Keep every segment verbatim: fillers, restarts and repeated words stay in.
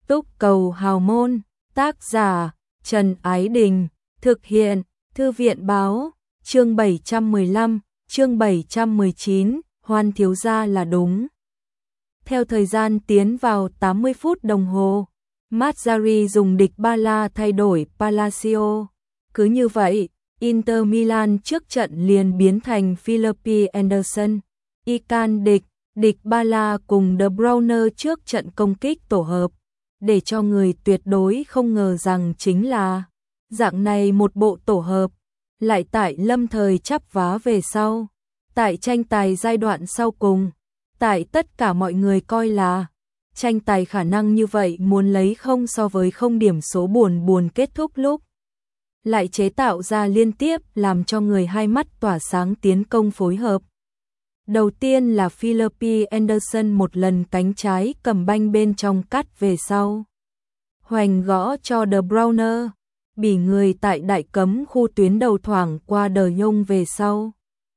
Túc cầu hào môn, tác giả Trần Ái Đình, thực hiện Thư viện Báo, chương bảy trăm mười lăm, chương bảy trăm mười chín, Hoan thiếu gia là đúng. Theo thời gian tiến vào tám mươi phút đồng hồ, Mazzarri dùng địch ba la thay đổi Palacio. Cứ như vậy, Inter Milan trước trận liền biến thành Philippi Anderson, Ican địch, địch ba la cùng De Bruyne trước trận công kích tổ hợp. Để cho người tuyệt đối không ngờ rằng chính là dạng này một bộ tổ hợp, lại tại lâm thời chắp vá về sau. Tại tranh tài giai đoạn sau cùng, tại tất cả mọi người coi là tranh tài khả năng như vậy muốn lấy không so với không điểm số buồn buồn kết thúc lúc. Lại chế tạo ra liên tiếp làm cho người hai mắt tỏa sáng tiến công phối hợp. Đầu tiên là Philippi Anderson một lần cánh trái cầm banh bên trong cắt về sau. Hoành gõ cho De Bruyne, bị người tại đại cấm khu tuyến đầu thoảng qua De Jong về sau.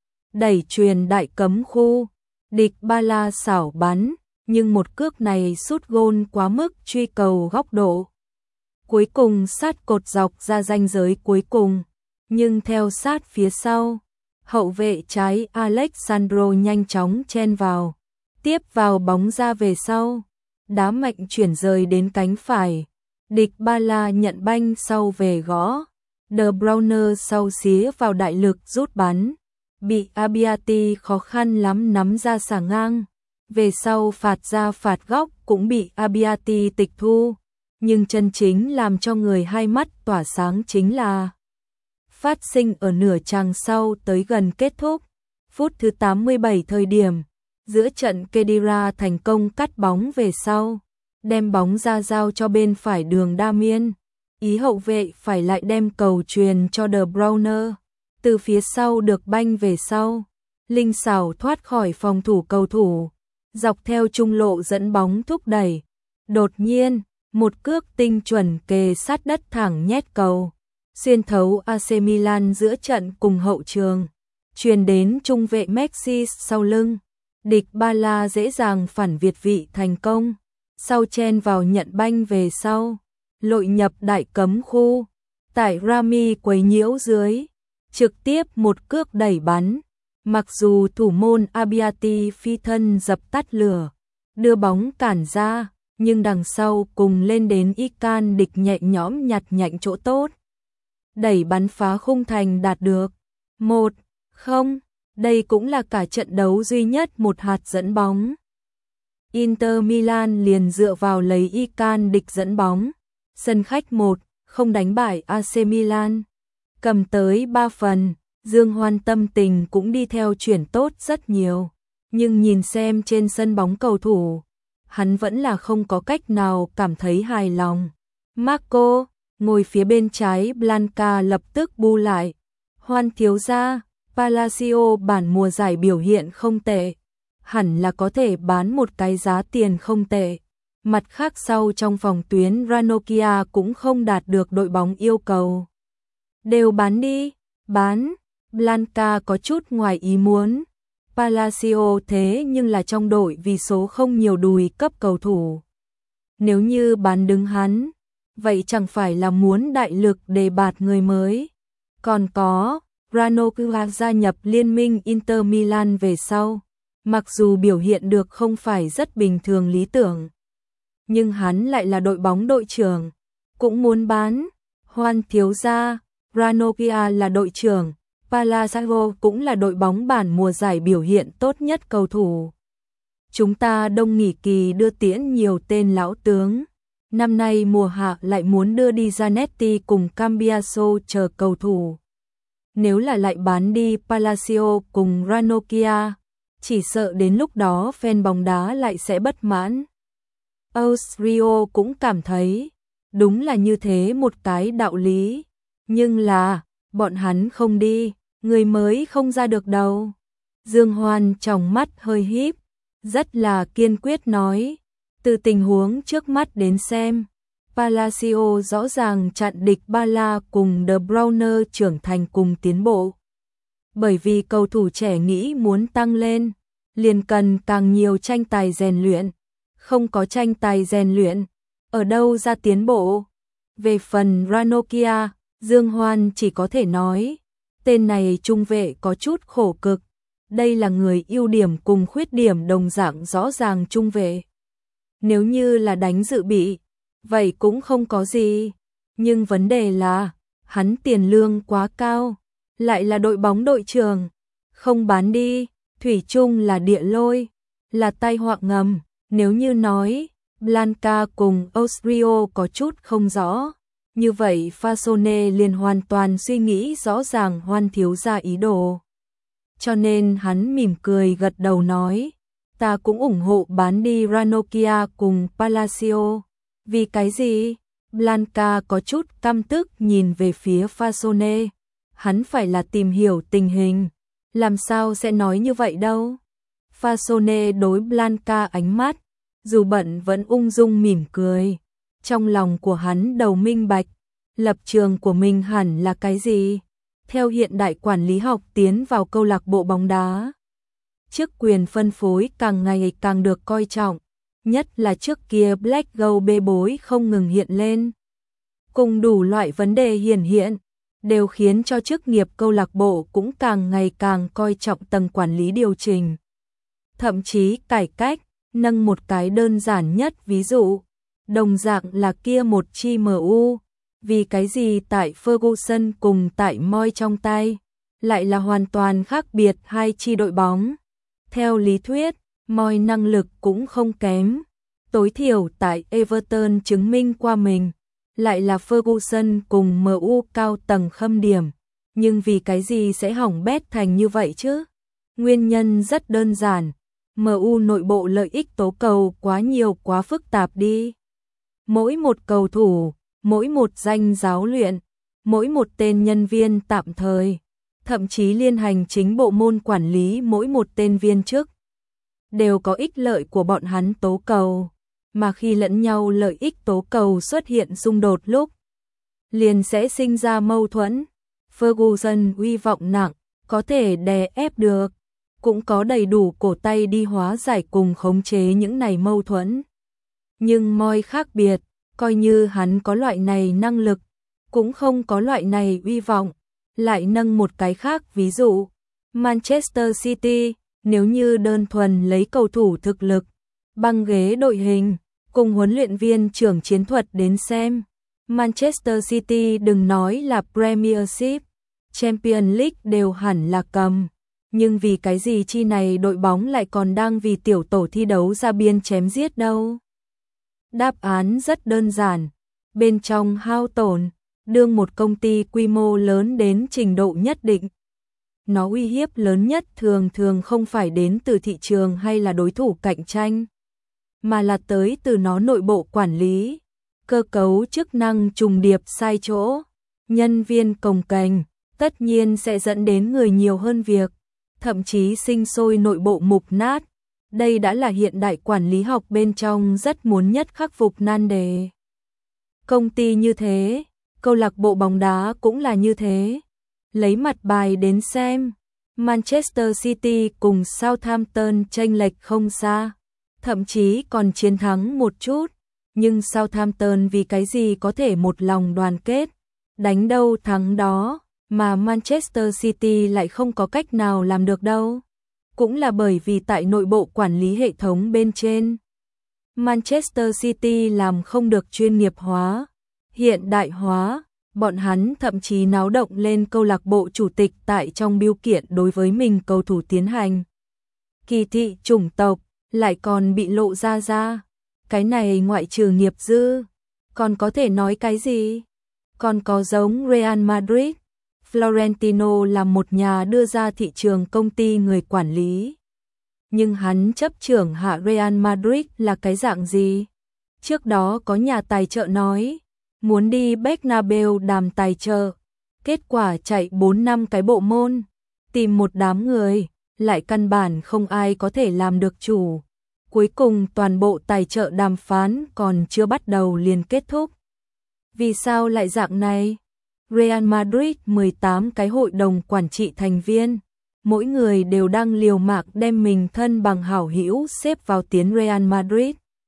Đẩy truyền đại cấm khu, địch ba la xảo bắn, nhưng một cước này sút gôn quá mức truy cầu góc độ. Cuối cùng sát cột dọc ra ranh giới cuối cùng, nhưng theo sát phía sau, hậu vệ trái Alexandro nhanh chóng chen vào, tiếp vào bóng ra về sau, đá mạnh chuyển rời đến cánh phải. Địch ba la nhận banh sau về gõ, De Bruyne sau xía vào đại lực rút bắn, bị Abbiati khó khăn lắm nắm ra xả ngang, về sau phạt ra phạt góc cũng bị Abbiati tịch thu, nhưng chân chính làm cho người hai mắt tỏa sáng chính là phát sinh ở nửa chàng sau tới gần kết thúc, phút thứ tám mươi bảy thời điểm, giữa trận Khedira thành công cắt bóng về sau, đem bóng ra giao cho bên phải đường Damian, ý hậu vệ phải lại đem cầu truyền cho De Bruyne, từ phía sau được banh về sau, linh xảo thoát khỏi phòng thủ cầu thủ, dọc theo trung lộ dẫn bóng thúc đẩy, đột nhiên, một cước tinh chuẩn kề sát đất thẳng nhét cầu, xuyên thấu a xê Milan giữa trận cùng hậu trường, truyền đến trung vệ Messi sau lưng, địch ba la dễ dàng phản việt vị thành công. Sau chen vào nhận banh về sau, lội nhập đại cấm khu, tại Rami quấy nhiễu dưới, trực tiếp một cước đẩy bắn, mặc dù thủ môn Abbiati phi thân dập tắt lửa, đưa bóng cản ra, nhưng đằng sau cùng lên đến Ican địch nhẹ nhõm nhặt nhạnh chỗ tốt. Đẩy bắn phá khung thành đạt được một không, đây cũng là cả trận đấu duy nhất một hạt dẫn bóng. Inter Milan liền dựa vào lấy Ican địch dẫn bóng, sân khách một không đánh bại a xê Milan, cầm tới ba phần, Dương Hoan tâm tình cũng đi theo chuyển tốt rất nhiều, nhưng nhìn xem trên sân bóng cầu thủ, hắn vẫn là không có cách nào cảm thấy hài lòng. Marco, ngồi phía bên trái Blanca lập tức bu lại, Hoan thiếu gia, Palacio bản mùa giải biểu hiện không tệ, hẳn là có thể bán một cái giá tiền không tệ. Mặt khác sau trong phòng tuyến Ranocchia cũng không đạt được đội bóng yêu cầu. Đều bán đi, bán, Blanca có chút ngoài ý muốn. Palacio thế nhưng là trong đội vì số không nhiều đùi cấp cầu thủ. Nếu như bán đứng hắn, vậy chẳng phải là muốn đại lực đề bạt người mới. Còn có, Ranocchia gia nhập liên minh Inter Milan về sau. Mặc dù biểu hiện được không phải rất bình thường lý tưởng, nhưng hắn lại là đội bóng đội trưởng, cũng muốn bán. Hoan thiếu gia, Ranocchia là đội trưởng, Palacio cũng là đội bóng bản mùa giải biểu hiện tốt nhất cầu thủ. Chúng ta đông nghỉ kỳ đưa tiễn nhiều tên lão tướng, năm nay mùa hạ lại muốn đưa đi Zanetti cùng Cambiaso chờ cầu thủ. Nếu là lại bán đi Palacio cùng Ranocchia, chỉ sợ đến lúc đó fan bóng đá lại sẽ bất mãn. Austrio cũng cảm thấy, đúng là như thế một cái đạo lý, nhưng là, bọn hắn không đi, người mới không ra được đâu. Dương Hoan trong mắt hơi híp, rất là kiên quyết nói, từ tình huống trước mắt đến xem, Palacio rõ ràng chặn địch ba la cùng De Bruyne trưởng thành cùng tiến bộ. Bởi vì cầu thủ trẻ nghĩ muốn tăng lên, liền cần càng nhiều tranh tài rèn luyện, không có tranh tài rèn luyện, ở đâu ra tiến bộ? Về phần Ranocchia, Dương Hoan chỉ có thể nói, tên này trung vệ có chút khổ cực. Đây là người ưu điểm cùng khuyết điểm đồng dạng rõ ràng trung vệ. Nếu như là đánh dự bị, vậy cũng không có gì. Nhưng vấn đề là, hắn tiền lương quá cao, lại là đội bóng đội trưởng. Không bán đi, thủy chung là địa lôi, là tai họa ngầm. Nếu như nói, Blanca cùng Austrio có chút không rõ, như vậy Fasone liền hoàn toàn suy nghĩ rõ ràng Hoan thiếu gia ý đồ. Cho nên hắn mỉm cười gật đầu nói, ta cũng ủng hộ bán đi Ranocchia cùng Palacio. Vì cái gì? Blanca có chút căm tức nhìn về phía Fasone. Hắn phải là tìm hiểu tình hình, làm sao sẽ nói như vậy đâu. Fasone đối Blanca ánh mắt, dù bận vẫn ung dung mỉm cười. Trong lòng của hắn đầu minh bạch, lập trường của mình hẳn là cái gì? Theo hiện đại quản lý học tiến vào câu lạc bộ bóng đá, chức quyền phân phối càng ngày càng được coi trọng, nhất là trước kia Black Gold bê bối không ngừng hiện lên. Cùng đủ loại vấn đề hiển hiện, đều khiến cho chức nghiệp câu lạc bộ cũng càng ngày càng coi trọng tầng quản lý điều chỉnh. Thậm chí cải cách, nâng một cái đơn giản nhất ví dụ, đồng dạng là kia một chi em u, vì cái gì tại Ferguson cùng tại Moyes trong tay, lại là hoàn toàn khác biệt hai chi đội bóng. Theo lý thuyết, Moyes năng lực cũng không kém, tối thiểu tại Everton chứng minh qua mình, lại là Ferguson cùng em u cao tầng khâm điểm, nhưng vì cái gì sẽ hỏng bét thành như vậy chứ? Nguyên nhân rất đơn giản, em u nội bộ lợi ích tố cầu quá nhiều quá phức tạp đi. Mỗi một cầu thủ, mỗi một danh giáo luyện, mỗi một tên nhân viên tạm thời, thậm chí liên hành chính bộ môn quản lý mỗi một tên viên chức, đều có ích lợi của bọn hắn tố cầu, mà khi lẫn nhau lợi ích tố cầu xuất hiện xung đột lúc, liền sẽ sinh ra mâu thuẫn. Ferguson uy vọng nặng, có thể đè ép được, cũng có đầy đủ cổ tay đi hóa giải cùng khống chế những này mâu thuẫn. Nhưng Moyes khác biệt, coi như hắn có loại này năng lực, cũng không có loại này uy vọng. Lại nâng một cái khác ví dụ, Manchester City, nếu như đơn thuần lấy cầu thủ thực lực, băng ghế đội hình, cùng huấn luyện viên trưởng chiến thuật đến xem, Manchester City đừng nói là Premiership, Champions League đều hẳn là cầm. Nhưng vì cái gì chi này đội bóng lại còn đang vì tiểu tổ thi đấu ra biên chém giết đâu? Đáp án rất đơn giản, bên trong hao tổn, đương một công ty quy mô lớn đến trình độ nhất định. Nó uy hiếp lớn nhất thường thường không phải đến từ thị trường hay là đối thủ cạnh tranh, mà là tới từ nó nội bộ quản lý, cơ cấu chức năng trùng điệp sai chỗ, nhân viên cồng kềnh, tất nhiên sẽ dẫn đến người nhiều hơn việc, thậm chí sinh sôi nội bộ mục nát. Đây đã là hiện đại quản lý học bên trong rất muốn nhất khắc phục nan đề. Công ty như thế, câu lạc bộ bóng đá cũng là như thế. Lấy mặt bài đến xem, Manchester City cùng Southampton chênh lệch không xa, thậm chí còn chiến thắng một chút, nhưng Southampton vì cái gì có thể một lòng đoàn kết, đánh đâu thắng đó, mà Manchester City lại không có cách nào làm được đâu. Cũng là bởi vì tại nội bộ quản lý hệ thống bên trên, Manchester City làm không được chuyên nghiệp hóa, hiện đại hóa. Bọn hắn thậm chí náo động lên câu lạc bộ chủ tịch tại trong biêu kiện đối với mình cầu thủ tiến hành kỳ thị chủng tộc, lại còn bị lộ ra ra. Cái này ngoại trừ nghiệp dư, còn có thể nói cái gì? Còn có giống Real Madrid, Florentino là một nhà đưa ra thị trường công ty người quản lý. Nhưng hắn chấp trưởng hạ Real Madrid là cái dạng gì? Trước đó có nhà tài trợ nói muốn đi Bernabeu đàm tài trợ, kết quả chạy bốn năm cái bộ môn, tìm một đám người, lại căn bản không ai có thể làm được chủ. Cuối cùng toàn bộ tài trợ đàm phán còn chưa bắt đầu liền kết thúc. Vì sao lại dạng này? Real Madrid mười tám cái hội đồng quản trị thành viên, mỗi người đều đang liều mạng đem mình thân bằng hảo hữu xếp vào tiến Real Madrid.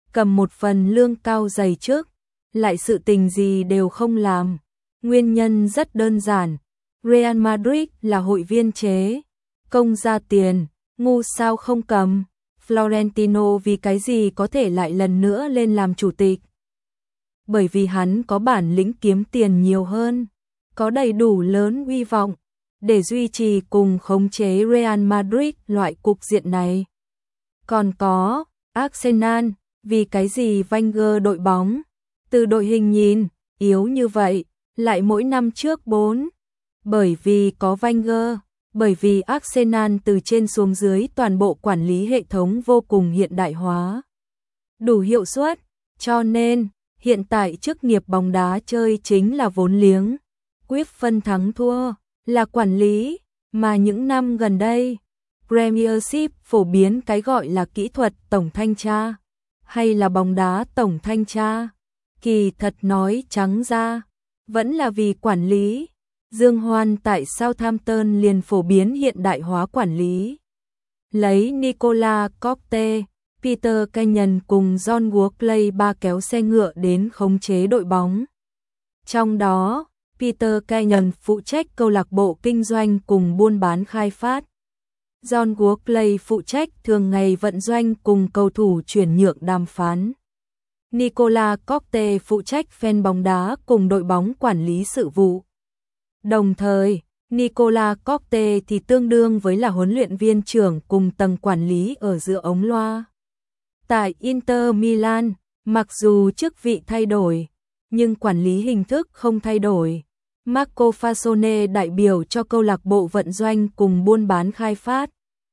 cầm một phần lương cao dày trước, lại sự tình gì đều không làm. Nguyên nhân rất đơn giản, Real Madrid là hội viên chế, công ra tiền, ngu sao không cầm. Florentino vì cái gì có thể lại lần nữa lên làm chủ tịch? Bởi vì hắn có bản lĩnh kiếm tiền nhiều hơn, có đầy đủ lớn uy vọng để duy trì cùng khống chế Real Madrid loại cục diện này. Còn có Arsenal, vì cái gì Wenger đội bóng từ đội hình nhìn yếu như vậy, lại mỗi năm trước bốn? Bởi vì có Wenger, bởi vì Arsenal từ trên xuống dưới toàn bộ quản lý hệ thống vô cùng hiện đại hóa, đủ hiệu suất, cho nên hiện tại chức nghiệp bóng đá chơi chính là vốn liếng, quyết phân thắng thua là quản lý, mà những năm gần đây, Premiership phổ biến cái gọi là kỹ thuật tổng thanh tra, hay là bóng đá tổng thanh tra, kỳ thật nói trắng ra, vẫn là vì quản lý. Dương Hoan tại Southampton liền phổ biến hiện đại hóa quản lý. Lấy Nicola Conte, Peter Kenyon cùng John Workley ba kéo xe ngựa đến khống chế đội bóng. Trong đó, Peter Kenyon phụ trách câu lạc bộ kinh doanh cùng buôn bán khai phát. John Workley phụ trách thường ngày vận doanh cùng cầu thủ chuyển nhượng đàm phán. Nicola Conte phụ trách fan bóng đá cùng đội bóng quản lý sự vụ. Đồng thời, Nicola Conte thì tương đương với là huấn luyện viên trưởng cùng tầng quản lý ở giữa ống loa. Tại Inter Milan, mặc dù chức vị thay đổi, nhưng quản lý hình thức không thay đổi. Marco Fasone đại biểu cho câu lạc bộ vận doanh cùng buôn bán khai phát.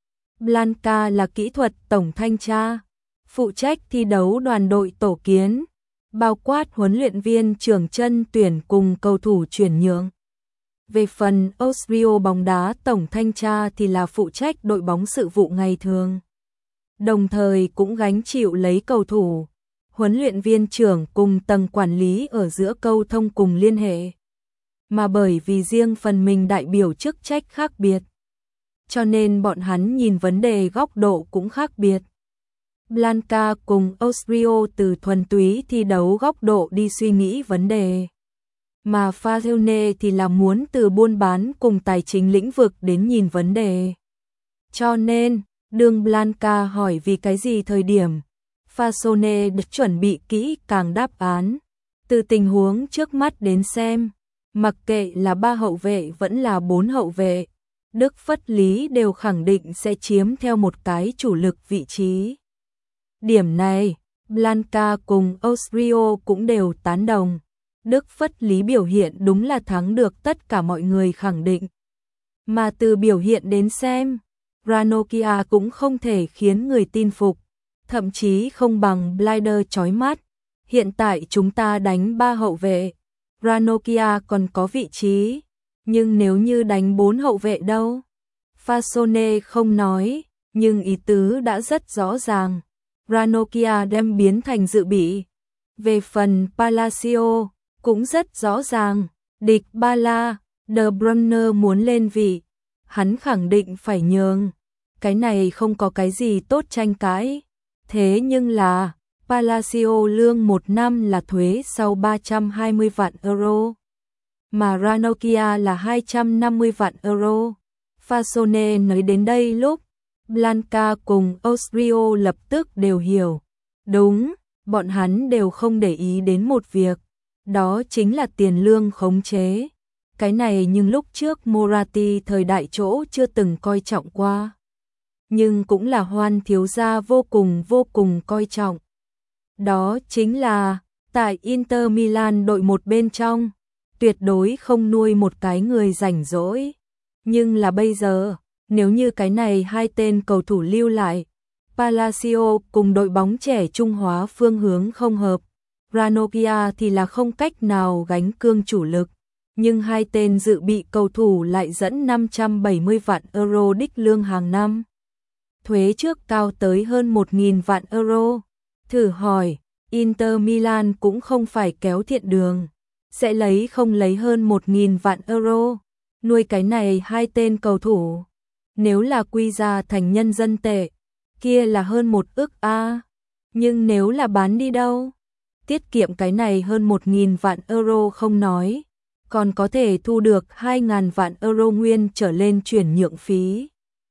Blanca là kỹ thuật tổng thanh tra, phụ trách thi đấu đoàn đội tổ kiến, bao quát huấn luyện viên trưởng chân tuyển cùng cầu thủ chuyển nhượng. Về phần Austria bóng đá tổng thanh tra thì là phụ trách đội bóng sự vụ ngày thường. Đồng thời cũng gánh chịu lấy cầu thủ, huấn luyện viên trưởng cùng tầng quản lý ở giữa câu thông cùng liên hệ. Mà bởi vì riêng phần mình đại biểu chức trách khác biệt, cho nên bọn hắn nhìn vấn đề góc độ cũng khác biệt. Blanca cùng Austria từ thuần túy thi đấu góc độ đi suy nghĩ vấn đề, mà Fasone thì là muốn từ buôn bán cùng tài chính lĩnh vực đến nhìn vấn đề. Cho nên, đường Blanca hỏi vì cái gì thời điểm, Fasone được chuẩn bị kỹ càng đáp án, từ tình huống trước mắt đến xem, mặc kệ là ba hậu vệ vẫn là bốn hậu vệ, Đức Phất Lý đều khẳng định sẽ chiếm theo một cái chủ lực vị trí. Điểm này, Blanca cùng Austria cũng đều tán đồng. Đức Phất Lý biểu hiện đúng là thắng được tất cả mọi người khẳng định. Mà từ biểu hiện đến xem, Ranocchia cũng không thể khiến người tin phục, thậm chí không bằng Blinder chói mắt. Hiện tại chúng ta đánh ba hậu vệ, Ranocchia còn có vị trí, nhưng nếu như đánh bốn hậu vệ đâu? Fasone không nói, nhưng ý tứ đã rất rõ ràng. Ranocchia đem biến thành dự bị. Về phần Palacio, cũng rất rõ ràng, địch Ba La, De Bruyne muốn lên vị, hắn khẳng định phải nhường. Cái này không có cái gì tốt tranh cãi. Thế nhưng là, Palacio lương một năm là thuế sau ba trăm hai mươi vạn euro, mà Ranocchia là hai trăm năm mươi vạn euro. Fasone nói đến đây lúc, Blanca cùng Austria lập tức đều hiểu. Đúng, bọn hắn đều không để ý đến một việc, đó chính là tiền lương khống chế. Cái này nhưng lúc trước Moratti thời đại chỗ chưa từng coi trọng qua. Nhưng cũng là Hoan thiếu gia vô cùng vô cùng coi trọng. Đó chính là, tại Inter Milan đội một bên trong, tuyệt đối không nuôi một cái người rảnh rỗi. Nhưng là bây giờ, nếu như cái này hai tên cầu thủ lưu lại, Palacio cùng đội bóng trẻ Trung Hóa phương hướng không hợp, Ranocchia thì là không cách nào gánh cương chủ lực, nhưng hai tên dự bị cầu thủ lại dẫn năm trăm bảy mươi vạn euro đích lương hàng năm. Thuế trước cao tới hơn một nghìn vạn euro. Thử hỏi, Inter Milan cũng không phải kéo thiện đường, sẽ lấy không lấy hơn một nghìn vạn euro, nuôi cái này hai tên cầu thủ. Nếu là quy ra thành nhân dân tệ, kia là hơn một ức a. Nhưng nếu là bán đi đâu? Tiết kiệm cái này hơn một nghìn vạn euro không nói, còn có thể thu được hai nghìn vạn euro nguyên trở lên chuyển nhượng phí.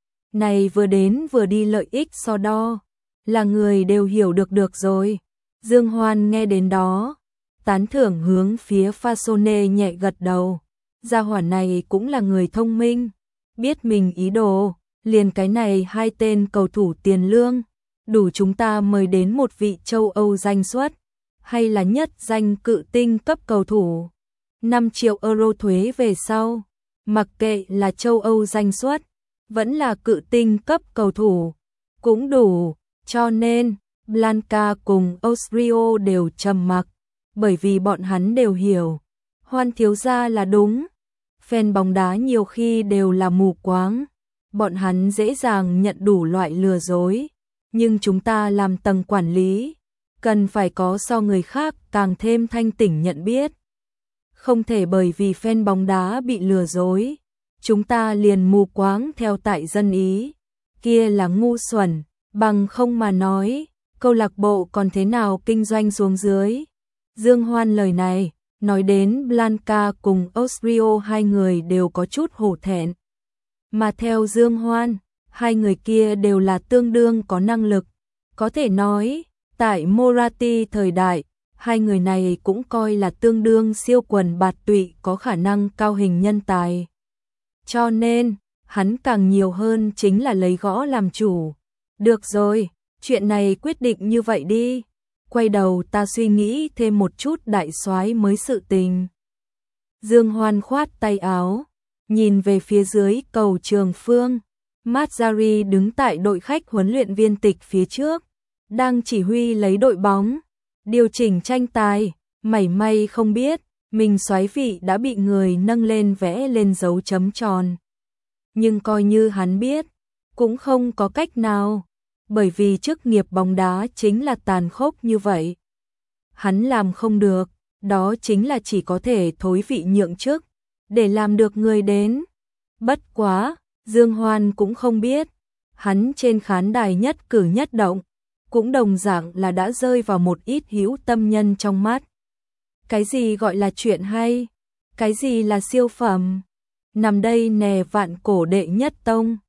Này vừa đến vừa đi lợi ích so đo, là người đều hiểu được được rồi. Dương Hoan nghe đến đó, tán thưởng hướng phía Fasone nhẹ gật đầu. Gia hỏa này cũng là người thông minh, biết mình ý đồ, liền cái này hai tên cầu thủ tiền lương, đủ chúng ta mời đến một vị châu Âu danh xuất, hay là nhất danh cự tinh cấp cầu thủ. năm triệu euro thuế về sau, mặc kệ là châu Âu danh xuất, vẫn là cự tinh cấp cầu thủ, cũng đủ, cho nên Blanca cùng Austrio đều trầm mặc, bởi vì bọn hắn đều hiểu, Hoan thiếu gia là đúng. Fan bóng đá nhiều khi đều là mù quáng, bọn hắn dễ dàng nhận đủ loại lừa dối, nhưng chúng ta làm tầng quản lý, cần phải có so người khác càng thêm thanh tỉnh nhận biết. Không thể bởi vì fan bóng đá bị lừa dối, chúng ta liền mù quáng theo tại dân ý, kia là ngu xuẩn, bằng không mà nói, câu lạc bộ còn thế nào kinh doanh xuống dưới. Dương Hoan lời này, nói đến Blanca cùng Austrio hai người đều có chút hổ thẹn. Mà theo Dương Hoan, hai người kia đều là tương đương có năng lực, có thể nói, tại Moratti thời đại, hai người này cũng coi là tương đương siêu quần bạt tụy có khả năng cao hình nhân tài. Cho nên, hắn càng nhiều hơn chính là lấy gõ làm chủ. Được rồi, chuyện này quyết định như vậy đi. Quay đầu ta suy nghĩ thêm một chút đại soái mới sự tình. Dương Hoan khoát tay áo, nhìn về phía dưới cầu Trường Phương. Mazzari đứng tại đội khách huấn luyện viên tịch phía trước, đang chỉ huy lấy đội bóng, điều chỉnh tranh tài, mảy may không biết, mình soái vị đã bị người nâng lên vẽ lên dấu chấm tròn. Nhưng coi như hắn biết, cũng không có cách nào, bởi vì chức nghiệp bóng đá chính là tàn khốc như vậy. Hắn làm không được, đó chính là chỉ có thể thối vị nhượng chức, để làm được người đến. Bất quá, Dương Hoan cũng không biết, hắn trên khán đài nhất cử nhất động, cũng đồng dạng là đã rơi vào một ít hữu tâm nhân trong mắt. Cái gì gọi là chuyện hay? Cái gì là siêu phẩm? Nằm đây nè vạn cổ đệ nhất tông.